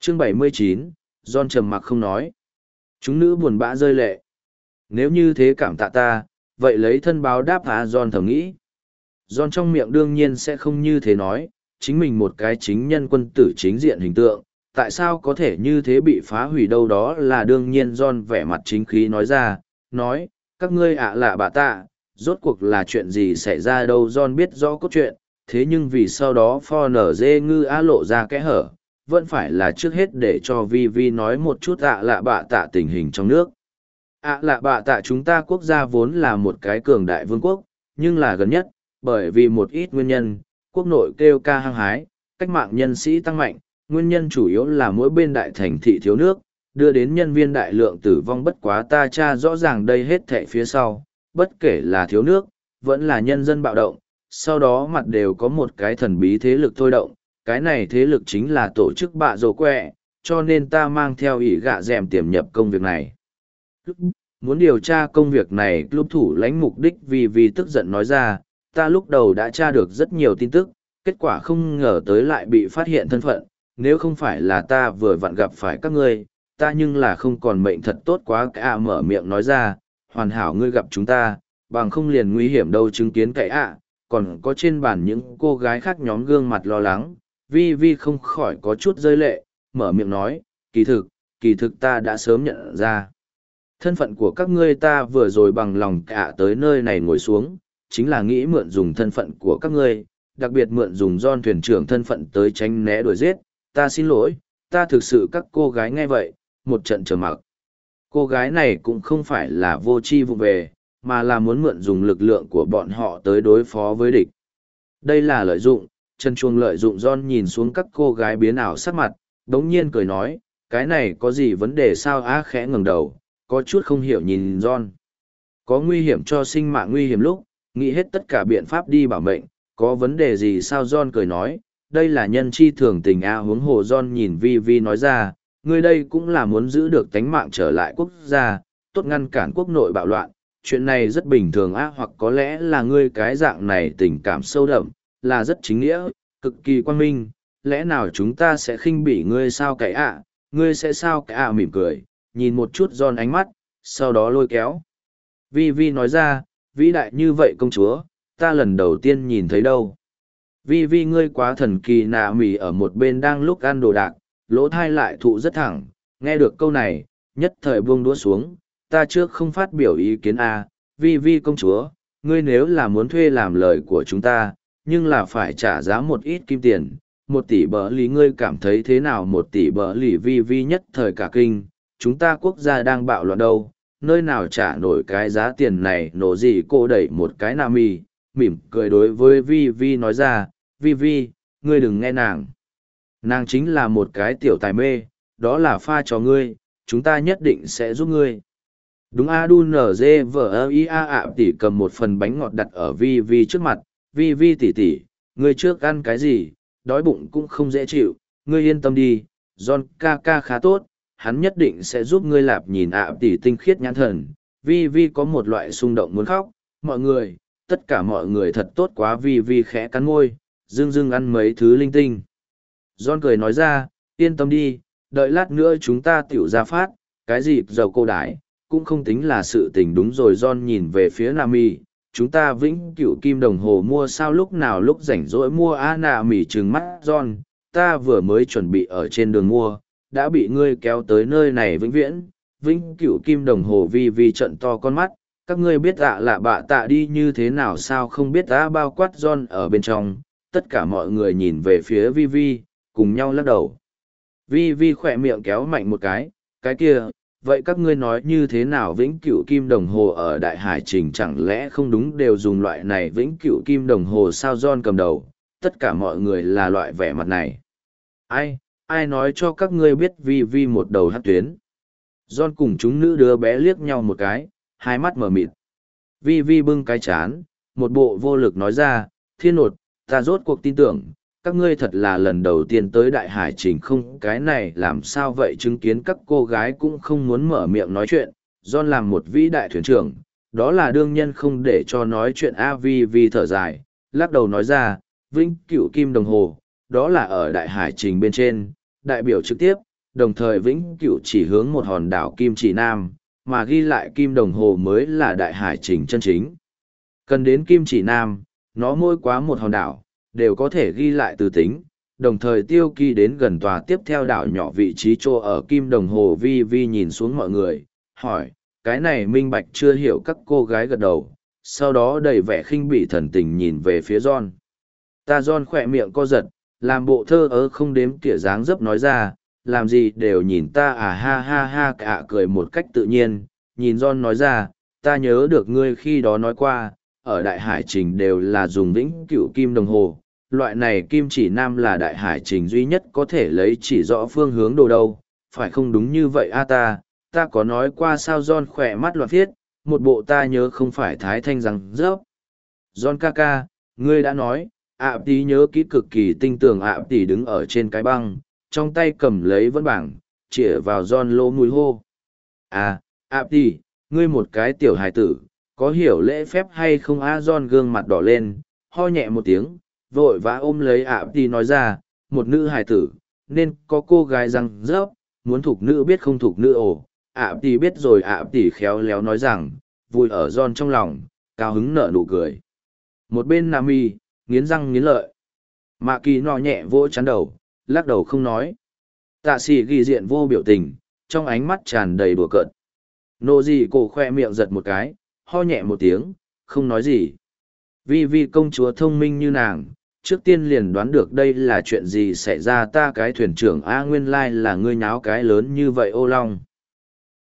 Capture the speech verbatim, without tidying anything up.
Chương bảy mươi chín, John trầm mặc không nói. Chúng nữ buồn bã rơi lệ. Nếu như thế cảm tạ ta, vậy lấy thân báo đáp hả? John thầm nghĩ. John trong miệng đương nhiên sẽ không như thế nói, chính mình một cái chính nhân quân tử chính diện hình tượng, tại sao có thể như thế bị phá hủy đâu? Đó là đương nhiên. John vẻ mặt chính khí nói ra, nói, các ngươi ạ lạ bà tạ, rốt cuộc là chuyện gì xảy ra đâu? John biết rõ cốt truyện, thế nhưng vì sau đó pho nở dê ngư á lộ ra kẽ hở, vẫn phải là trước hết để cho Vi Vi nói một chút ạ lạ bạ tạ tình hình trong nước. ạ lạ bạ tạ chúng ta quốc gia vốn là một cái cường đại vương quốc, nhưng là gần nhất, bởi vì một ít nguyên nhân, quốc nội kêu ca hăng hái, cách mạng nhân sĩ tăng mạnh, nguyên nhân chủ yếu là mỗi bên đại thành thị thiếu nước, đưa đến nhân viên đại lượng tử vong. Bất quá ta tra rõ ràng đây hết thệ phía sau, bất kể là thiếu nước, vẫn là nhân dân bạo động, sau đó mặt đều có một cái thần bí thế lực thôi động, cái này thế lực chính là tổ chức bạ rồ quẹ, cho nên ta mang theo ý gạ dèm tiềm nhập công việc này. Muốn điều tra công việc này, lúc thủ lãnh mục đích vì vì tức giận nói ra, ta lúc đầu đã tra được rất nhiều tin tức, kết quả không ngờ tới lại bị phát hiện thân phận, nếu không phải là ta vừa vặn gặp phải các ngươi, ta nhưng là không còn mệnh thật tốt quá. Cả mở miệng nói ra, hoàn hảo ngươi gặp chúng ta, bằng không liền nguy hiểm đâu. Chứng kiến cái ạ, còn có trên bàn những cô gái khác nhóm gương mặt lo lắng, Vi Vi không khỏi có chút rơi lệ, mở miệng nói, kỳ thực, kỳ thực ta đã sớm nhận ra. Thân phận của các ngươi ta vừa rồi bằng lòng cả tới nơi này ngồi xuống, chính là nghĩ mượn dùng thân phận của các ngươi, đặc biệt mượn dùng John thuyền trưởng thân phận tới tránh né đuổi giết. Ta xin lỗi, ta thực sự. Các cô gái nghe vậy, một trận trầm mặc. Cô gái này cũng không phải là vô tri vụ về, mà là muốn mượn dùng lực lượng của bọn họ tới đối phó với địch. Đây là lợi dụng. Trần Chuông lợi dụng. John nhìn xuống các cô gái biến ảo sắc mặt, đống nhiên cười nói, cái này có gì vấn đề sao? Á khẽ ngẩng đầu, có chút không hiểu nhìn John. Có nguy hiểm cho sinh mạng nguy hiểm lúc, nghĩ hết tất cả biện pháp đi bảo mệnh, có vấn đề gì sao? John cười nói, đây là nhân chi thường tình a. Huống hồ. John nhìn Vi Vi nói ra, ngươi đây cũng là muốn giữ được tánh mạng trở lại quốc gia, tốt ngăn cản quốc nội bạo loạn, chuyện này rất bình thường a. Hoặc có lẽ là ngươi cái dạng này tình cảm sâu đậm, là rất chính nghĩa, cực kỳ quang minh, lẽ nào chúng ta sẽ khinh bỉ ngươi sao cái ạ? Ngươi sẽ sao cái ạ? Mỉm cười, nhìn một chút John ánh mắt, sau đó lôi kéo. Vi Vi nói ra, vĩ đại như vậy công chúa, ta lần đầu tiên nhìn thấy đâu. Vi Vi ngươi quá thần kỳ. Nạ mỉ ở một bên đang lúc ăn đồ đạc, lỗ thai lại thụ rất thẳng, nghe được câu này, nhất thời buông đũa xuống, ta trước không phát biểu ý kiến a. Vi Vi công chúa, ngươi nếu là muốn thuê làm lời của chúng ta, nhưng là phải trả giá một ít kim tiền, một tỷ bờ lì, ngươi cảm thấy thế nào? Một tỷ bờ lì. Vi Vi nhất thời cả kinh, chúng ta quốc gia đang bạo loạn đâu, nơi nào trả nổi cái giá tiền này? Nổ gì? Cô đẩy một cái Nam mì, mỉm cười đối với Vi Vi nói ra, Vi Vi, ngươi đừng nghe nàng. Nàng chính là một cái tiểu tài mê, đó là pha cho ngươi, chúng ta nhất định sẽ giúp ngươi. Đúng a. Đu nở dê vờ ia ạ tỷ cầm một phần bánh ngọt đặt ở Vi Vi trước mặt. Vi Vi tỷ tỷ, ngươi trước ăn cái gì? Đói bụng cũng không dễ chịu, ngươi yên tâm đi, John ca ca khá tốt, hắn nhất định sẽ giúp ngươi. Lạp nhìn ạ tỷ tinh khiết nhãn thần, Vi Vi có một loại xung động muốn khóc. Mọi người, tất cả mọi người thật tốt quá. Vi Vi khẽ cắn môi, dưng dưng ăn mấy thứ linh tinh. John cười nói ra, yên tâm đi, đợi lát nữa chúng ta tiểu ra phát, cái gì dầu cô đái, cũng không tính là sự tình. Đúng rồi. John nhìn về phía Nami, chúng ta vĩnh cửu kim đồng hồ mua sao? Lúc nào lúc rảnh rỗi mua a. Nami trừng mắt John, ta vừa mới chuẩn bị ở trên đường mua, đã bị ngươi kéo tới nơi này. Vĩnh viễn, vĩnh cửu kim đồng hồ. Vi Vi trận to con mắt, các ngươi biết ạ lạ bạ tạ đi như thế nào sao? Không biết đã bao quát John ở bên trong. Tất cả mọi người nhìn về phía Vi Vi, cùng nhau lắc đầu. Vi Vi khỏe miệng kéo mạnh một cái, cái kia, vậy các ngươi nói như thế nào? Vĩnh cửu kim đồng hồ ở đại hải trình chẳng lẽ không đúng đều dùng loại này vĩnh cửu kim đồng hồ sao? John cầm đầu, tất cả mọi người là loại vẻ mặt này. Ai, ai nói cho các ngươi biết? Vi Vi một đầu hát tuyến. John cùng chúng nữ đứa bé liếc nhau một cái, hai mắt mở mịt. Vi Vi bưng cái chán, một bộ vô lực nói ra, thiên nột, ta rốt cuộc tin tưởng, các ngươi thật là lần đầu tiên tới đại hải trình không? Cái này làm sao vậy? Chứng kiến các cô gái cũng không muốn mở miệng nói chuyện, John làm một vĩ đại thuyền trưởng, đó là đương nhân không để cho nói chuyện. A. Vi Vi thở dài, lắc đầu nói ra, vĩnh cửu kim đồng hồ, đó là ở đại hải trình bên trên, đại biểu trực tiếp, đồng thời vĩnh cửu chỉ hướng một hòn đảo Kim Chỉ Nam, mà ghi lại kim đồng hồ mới là đại hải trình chân chính. Cần đến Kim Chỉ Nam, nó mỗi quá một hòn đảo, đều có thể ghi lại từ tính, đồng thời tiêu ký đến gần tòa tiếp theo đảo nhỏ vị trí chỗ ở kim đồng hồ. Vi Vi nhìn xuống mọi người, hỏi, cái này minh bạch chưa hiểu? Các cô gái gật đầu, sau đó đầy vẻ khinh bỉ thần tình nhìn về phía John. Ta John khỏe miệng co giật, làm bộ thơ ớ không đếm kỉa dáng dấp nói ra, làm gì đều nhìn ta à, ha ha ha, cả cười một cách tự nhiên, nhìn John nói ra, ta nhớ được ngươi khi đó nói qua, ở đại hải trình đều là dùng vĩnh cửu kim đồng hồ, loại này Kim Chỉ Nam là đại hải trình duy nhất có thể lấy chỉ rõ phương hướng đồ đâu, phải không? Đúng như vậy a, ta, ta có nói qua sao? John khỏe mắt loạn viết, một bộ ta nhớ không phải thái thanh rằng rớp. John ca ca, ngươi đã nói, ạ tí nhớ kỹ cực kỳ tinh tường. ạ tí đứng ở trên cái băng, trong tay cầm lấy vân bảng, chĩa vào John lỗ mũi hô. À, ạ tí, ngươi một cái tiểu hài tử, có hiểu lễ phép hay không a? John gương mặt đỏ lên, ho nhẹ một tiếng, vội vã ôm lấy ạ tí nói ra, một nữ hài tử, nên có cô gái răng rớp, muốn thục nữ biết không thục nữ ồ. ạ tí biết rồi. ạ tí khéo léo nói rằng, vui ở John trong lòng, cao hứng nở nụ cười. Một bên Nami, nghiến răng nghiến lợi. Mạ Kỳ nọ nhẹ vỗ chán đầu, lắc đầu không nói. Tạ sĩ ghi diện vô biểu tình, trong ánh mắt tràn đầy đùa cợt. Nô gì cổ khoe miệng giật một cái, ho nhẹ một tiếng, không nói gì. Vi Vi công chúa thông minh như nàng, trước tiên liền đoán được đây là chuyện gì xảy ra. Ta cái thuyền trưởng A, nguyên lai là ngươi nháo cái lớn như vậy ô long.